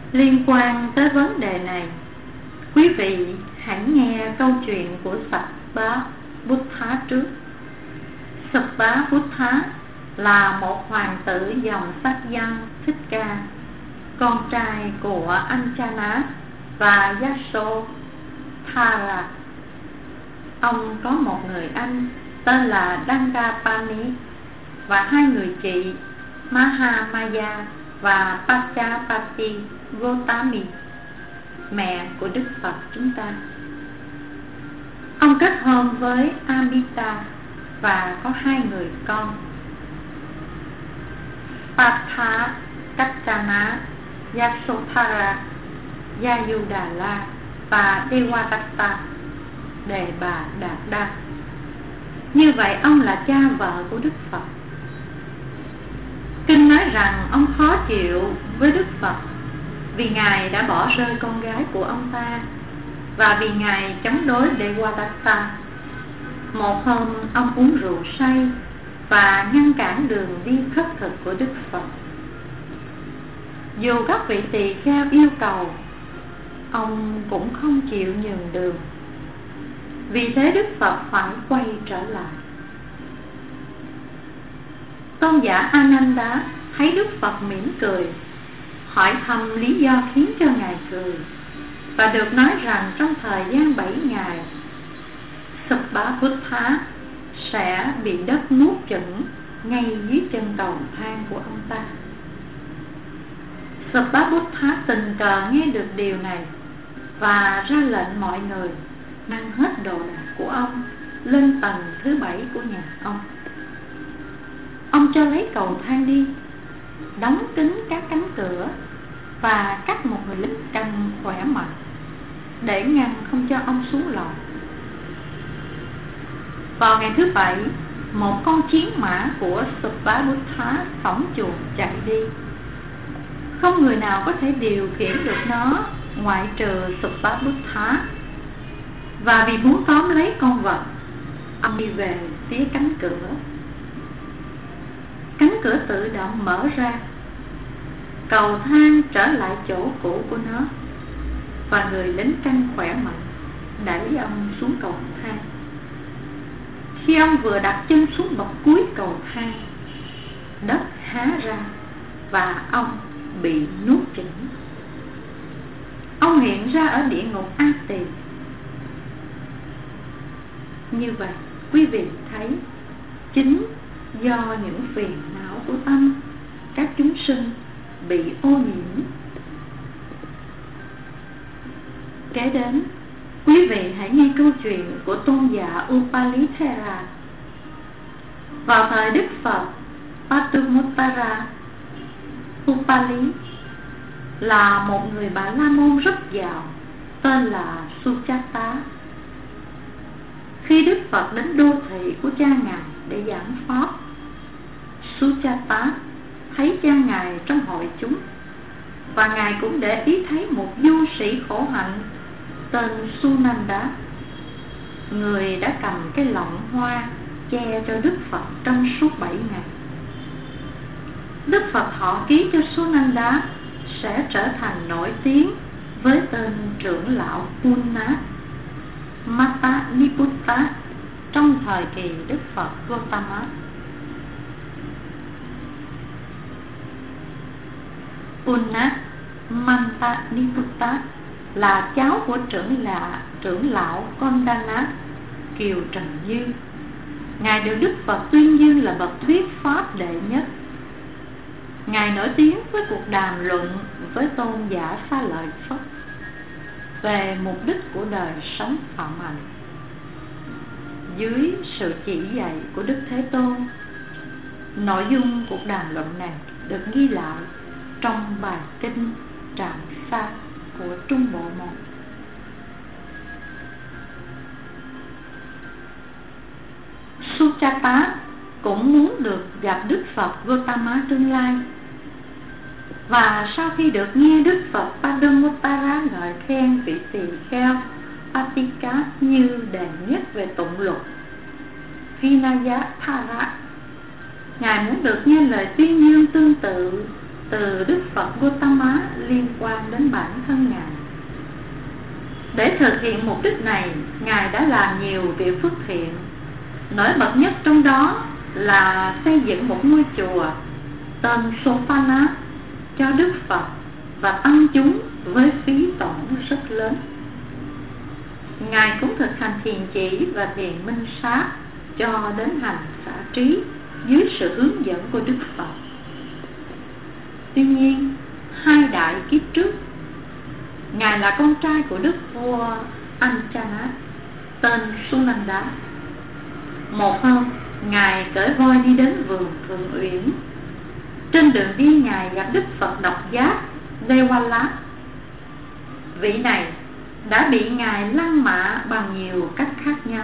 Liên quan tới vấn đề này, quý vị hãy nghe câu chuyện của Sattva Buddha trước. Sattva Buddha là một hoàng tử dòng sắc dân Thích Ca, con trai của Anjana và Yasodhara. Ông có một người anh tên là Dangapani và hai người chị Mahamaya và Pachapati Gotami, mẹ của Đức Phật chúng ta. Ông kết hôn với Amita và có hai người con, Patha Kachana, Yasodhara, Yayudhala và Devadatta, Đề Bà Đạt Đa. Như vậy ông là cha vợ của Đức Phật. Kinh nói rằng ông khó chịu với Đức Phật vì Ngài đã bỏ rơi con gái của ông ta và vì Ngài chống đối Devadatta. Một hôm ông uống rượu say và ngăn cản đường đi khất thực của Đức Phật. Dù các vị tỳ kheo yêu cầu, ông cũng không chịu nhường đường. Vì thế Đức Phật phải quay trở lại. Tôn giả Ananda thấy Đức Phật mỉm cười, hỏi thăm lý do khiến cho Ngài cười, và được nói rằng trong thời gian 7 ngày, Sattva Buddha sẽ bị đất nuốt chửng ngay dưới chân cầu thang của ông ta. Sattva Buddha tình cờ nghe được điều này và ra lệnh mọi người mang hết đồ đạc của ông lên tầng thứ 7 của nhà ông. Ông cho lấy cầu thang đi, đóng kín các cánh cửa và cắt một người lính canh khỏe mạnh để ngăn không cho ông xuống lầu. Vào ngày thứ 7, một con chiến mã của Sattva Buddha phóng chuồng chạy đi. Không người nào có thể điều khiển được nó ngoại trừ Sattva Buddha. Và vì muốn tóm lấy con vật, ông đi về phía cánh cửa. Cánh cửa tự động mở ra, cầu thang trở lại chỗ cũ của nó, và người lính canh khỏe mạnh đẩy ông xuống cầu thang. Khi ông vừa đặt chân xuống bậc cuối cầu thang, đất há ra và ông bị nuốt chửng. Ông hiện ra ở địa ngục A Tỳ. Như vậy, quý vị thấy, chính do những phiền não của tâm, các chúng sinh bị ô nhiễm. Kế đến, quý vị hãy nghe câu chuyện của tôn giả Upalithera. Vào thời Đức Phật Patumuttara, Upali là một người Bà La Môn rất giàu, tên là Suchata. Khi Đức Phật đến đô thị của cha Ngài để giảng pháp, Suchata thấy cha Ngài trong hội chúng, và Ngài cũng để ý thấy một du sĩ khổ hạnh tên Sunanda, người đã cầm cái lọng hoa che cho Đức Phật trong suốt 7 ngày. Đức Phật thọ ký cho Sunanda sẽ trở thành nổi tiếng với tên trưởng lão Punna Mata Niputta trong thời kỳ Đức Phật Gotama. Punna Mata Niputta là cháu của trưởng lão Kondana Kiều Trần Như. Ngài được Đức Phật tuyên dương là bậc thuyết pháp đệ nhất. Ngài nổi tiếng với cuộc đàm luận với tôn giả Xá Lợi Phất về mục đích của đời sống phạm hạnh. Dưới sự chỉ dạy của Đức Thế Tôn, nội dung cuộc đàm luận này được ghi lại trong bài kinh Trạm Sa của Trung Bộ 1. Suchata cũng muốn được gặp Đức Phật Gotama tương lai. Và sau khi được nghe Đức Phật Padumuttara ngợi khen vị tỳ kheo Patika như đệ nhất về tụng luật Vinaya Thara, Ngài muốn được nghe lời tuyên dương tương tự từ Đức Phật Gautama liên quan đến bản thân Ngài. Để thực hiện mục đích này, Ngài đã làm nhiều việc phước thiện. Nổi bật nhất trong đó là xây dựng một ngôi chùa tên Sophana cho Đức Phật và tăng chúng với phí tổn rất lớn. Ngài cũng thực hành thiền chỉ và thiền minh sát cho đến hành xả trí dưới sự hướng dẫn của Đức Phật. Tuy nhiên, 2 đại kiếp trước, Ngài là con trai của Đức vua Anjana tên Sunanda. Một hôm, Ngài cởi voi đi đến vườn Thượng Uyển. Trên đường đi, Ngài gặp Đức Phật độc giác Dewala. Vị này đã bị Ngài lăng mạ bằng nhiều cách khác nhau.